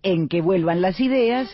en que vuelvan las ideas,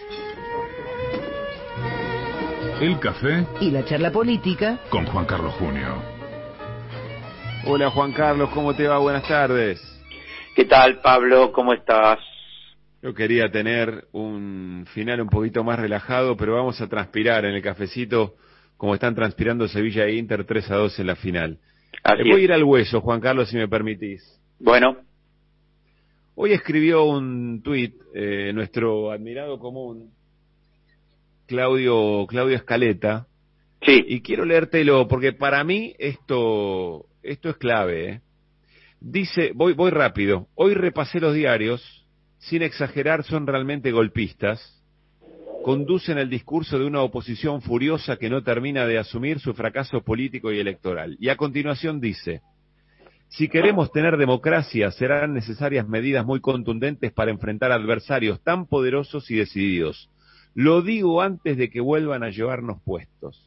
el café y la charla política con Juan Carlos Junio. Hola Juan Carlos, ¿cómo te va? Buenas tardes. ¿Qué tal, Pablo? ¿Cómo estás? Yo quería tener un final un poquito más relajado, pero vamos a transpirar en el cafecito como están transpirando Sevilla e Inter 3-2 en la final. Voy a ir al hueso, Juan Carlos, si me permitís. Bueno. Hoy escribió un tuit nuestro admirado común, Claudio Escaleta. Sí. Y quiero leértelo, porque para mí esto es clave. Dice, voy rápido, hoy repasé los diarios, sin exagerar son realmente golpistas, conducen el discurso de una oposición furiosa que no termina de asumir su fracaso político y electoral. Y a continuación dice, si queremos tener democracia, serán necesarias medidas muy contundentes para enfrentar adversarios tan poderosos y decididos. Lo digo antes de que vuelvan a llevarnos puestos.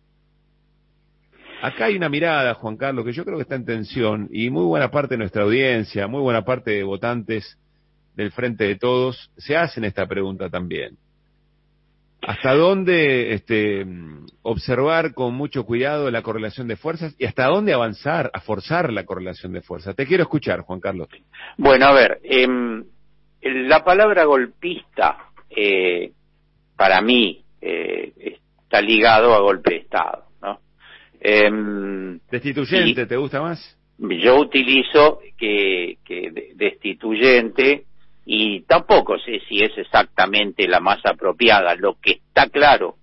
Acá hay una mirada, Juan Carlos, que yo creo que está en tensión, y muy buena parte de nuestra audiencia, muy buena parte de votantes del Frente de Todos, se hacen esta pregunta también. ¿Hasta dónde observar con mucho cuidado la correlación de fuerzas y hasta dónde avanzar a forzar la correlación de fuerzas? Te quiero escuchar, Juan Carlos. Bueno, a ver, la palabra golpista, para mí, está ligado a golpe de Estado, ¿no? ¿Destituyente te gusta más? Yo utilizo que destituyente, y tampoco sé si es exactamente la más apropiada. Lo que está claro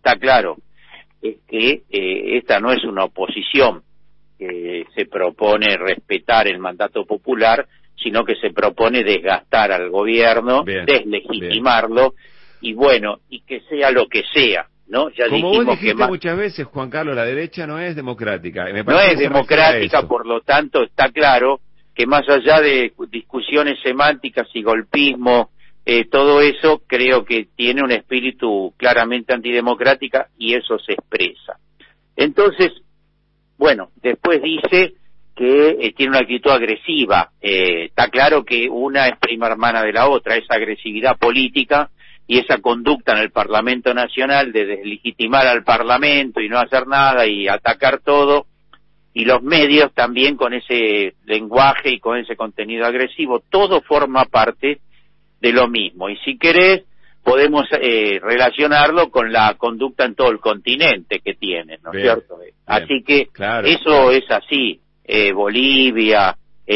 es que esta no es una oposición que se propone respetar el mandato popular, sino que se propone desgastar al gobierno, deslegitimarlo, y bueno, y que sea lo que sea, ¿no? Ya como dijimos vos dijiste que muchas veces, Juan Carlos, la derecha no es democrática. No es democrática, por lo tanto está claro que más allá de discusiones semánticas y golpismo, todo eso creo que tiene un espíritu claramente antidemocrática y eso se expresa. Entonces, bueno, después dice que tiene una actitud agresiva. Está claro que una es prima hermana de la otra, esa agresividad política y esa conducta en el Parlamento Nacional de deslegitimar al Parlamento y no hacer nada y atacar todo, y los medios también con ese lenguaje y con ese contenido agresivo, todo forma parte de lo mismo. Y si querés, podemos relacionarlo con la conducta en todo el continente que tienen, ¿no es cierto? Bien. Así que claro, eso es así. Bolivia,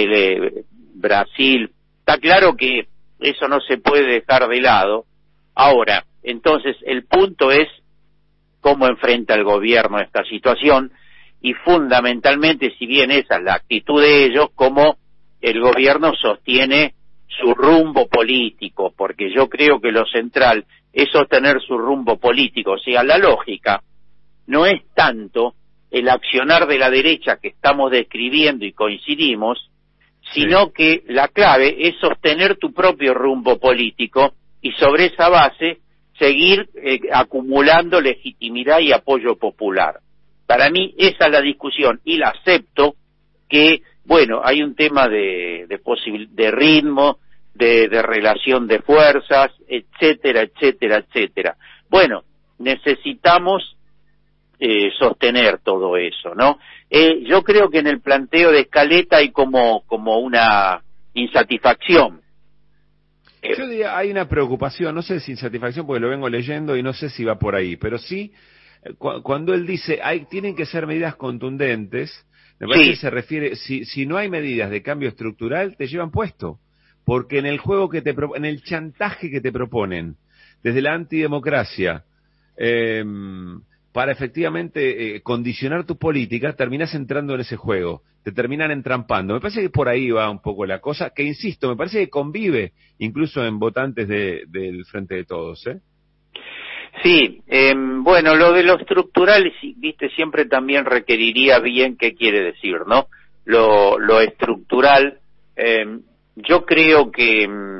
Brasil, está claro que eso no se puede dejar de lado. Ahora, entonces, el punto es cómo enfrenta el gobierno esta situación, y fundamentalmente, si bien esa es la actitud de ellos, cómo el gobierno sostiene su rumbo político, porque yo creo que lo central es sostener su rumbo político. O sea, la lógica no es tanto el accionar de la derecha que estamos describiendo y coincidimos, sino que la clave es sostener tu propio rumbo político y sobre esa base seguir acumulando legitimidad y apoyo popular. Para mí esa es la discusión, y la acepto que, bueno, hay un tema de ritmo, de relación de fuerzas, etcétera, etcétera, etcétera. Bueno, necesitamos sostener todo eso, ¿no? Yo creo que en el planteo de Escaleta hay como una insatisfacción. Yo diría, hay una preocupación, no sé si insatisfacción porque lo vengo leyendo y no sé si va por ahí, pero sí, cuando él dice tienen que ser medidas contundentes, me parece que se refiere, si no hay medidas de cambio estructural, te llevan puesto, porque en el juego en el chantaje que te proponen, desde la antidemocracia, para efectivamente condicionar tu política, terminás entrando en ese juego, te terminan entrampando. Me parece que por ahí va un poco la cosa, que insisto, me parece que convive incluso en votantes del Frente de Todos, ¿eh? Sí, bueno, lo de lo estructural, viste, siempre también requeriría bien qué quiere decir, ¿no? Lo estructural, yo creo que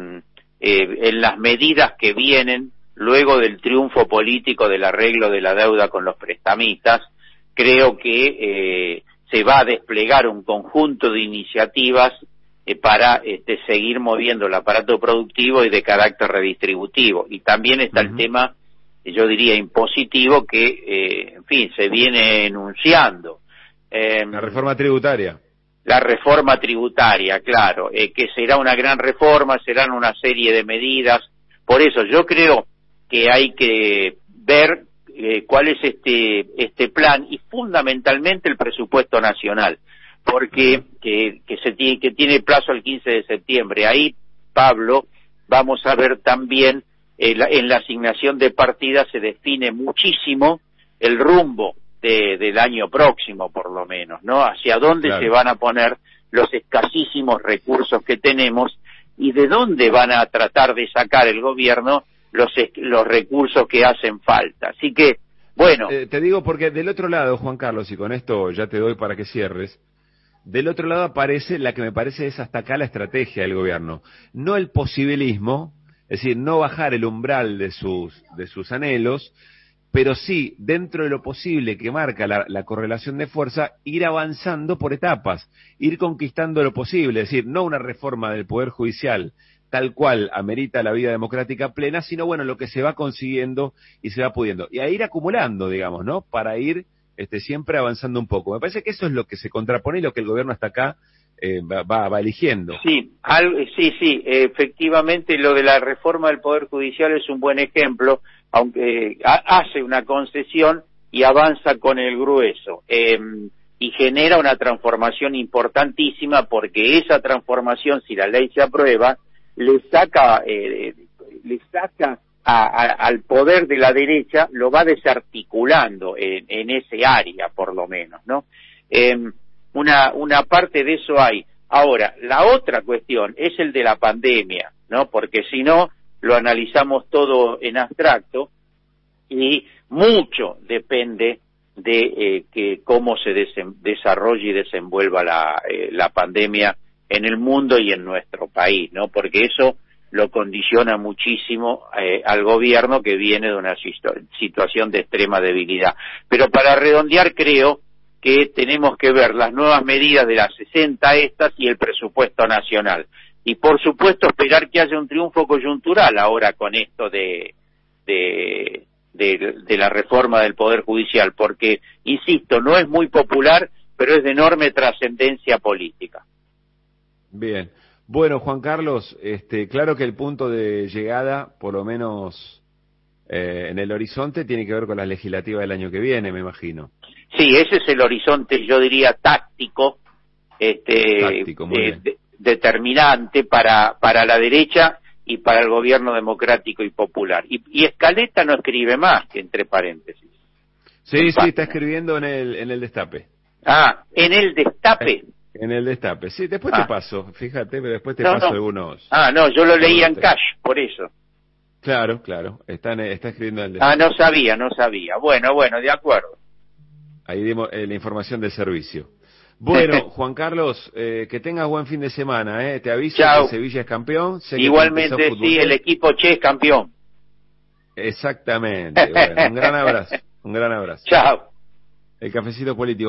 en las medidas que vienen, luego del triunfo político del arreglo de la deuda con los prestamistas, creo que se va a desplegar un conjunto de iniciativas para seguir moviendo el aparato productivo y de carácter redistributivo. Y también está el tema, yo diría, impositivo que, en fin, se viene enunciando. La reforma tributaria. La reforma tributaria, claro, que será una gran reforma, serán una serie de medidas. Por eso yo creo que hay que ver cuál es este plan y fundamentalmente el presupuesto nacional, porque que tiene plazo el 15 de septiembre. Ahí, Pablo, vamos a ver también en la asignación de partidas se define muchísimo el rumbo del año próximo, por lo menos, ¿no? Hacia dónde se van a poner los escasísimos recursos que tenemos y de dónde van a tratar de sacar el gobierno los recursos que hacen falta. Así que, bueno. Te digo porque del otro lado, Juan Carlos, y con esto ya te doy para que cierres, del otro lado aparece la que me parece es hasta acá la estrategia del gobierno. No el posibilismo, es decir, no bajar el umbral de sus anhelos, pero sí, dentro de lo posible que marca la correlación de fuerza, ir avanzando por etapas, ir conquistando lo posible, es decir, no una reforma del Poder Judicial tal cual amerita la vida democrática plena, sino bueno, lo que se va consiguiendo y se va pudiendo. Y a ir acumulando, digamos, ¿no? Para ir siempre avanzando un poco. Me parece que eso es lo que se contrapone y lo que el gobierno hasta acá va eligiendo. Sí, efectivamente lo de la reforma del Poder Judicial es un buen ejemplo, aunque hace una concesión y avanza con el grueso, y genera una transformación importantísima, porque esa transformación, si la ley se aprueba, le saca al poder de la derecha, lo va desarticulando en ese área, por lo menos, ¿no? Una parte de eso hay. Ahora, la otra cuestión es el de la pandemia, ¿no? Porque si no, lo analizamos todo en abstracto y mucho depende de que cómo se desarrolle y desenvuelva la pandemia en el mundo y en nuestro país, ¿no? Porque eso lo condiciona muchísimo al gobierno, que viene de una situación de extrema debilidad. Pero para redondear, creo que tenemos que ver las nuevas medidas de las 60 y el presupuesto nacional. Y por supuesto esperar que haya un triunfo coyuntural ahora con esto de la reforma del Poder Judicial, porque, insisto, no es muy popular, pero es de enorme trascendencia política. Bien. Bueno, Juan Carlos, claro que el punto de llegada, por lo menos en el horizonte, tiene que ver con la legislativa del año que viene, me imagino. Sí, ese es el horizonte, yo diría, táctico, determinante para la derecha y para el gobierno democrático y popular. Y Escaleta no escribe más que entre paréntesis. Sí, está escribiendo en el Destape. Ah, en el Destape. En el Destape, sí, después te paso, fíjate, pero después te paso algunos. No, yo lo leía en cash, por eso. Claro, está escribiendo en el Destape. No sabía. Bueno, de acuerdo. Ahí dimos la información del servicio. Bueno, Juan Carlos, que tengas buen fin de semana, te aviso. Chau. Que Sevilla es campeón. Igualmente, sí, el equipo Che es campeón. Exactamente, bueno, un gran abrazo. Chao. El cafecito político.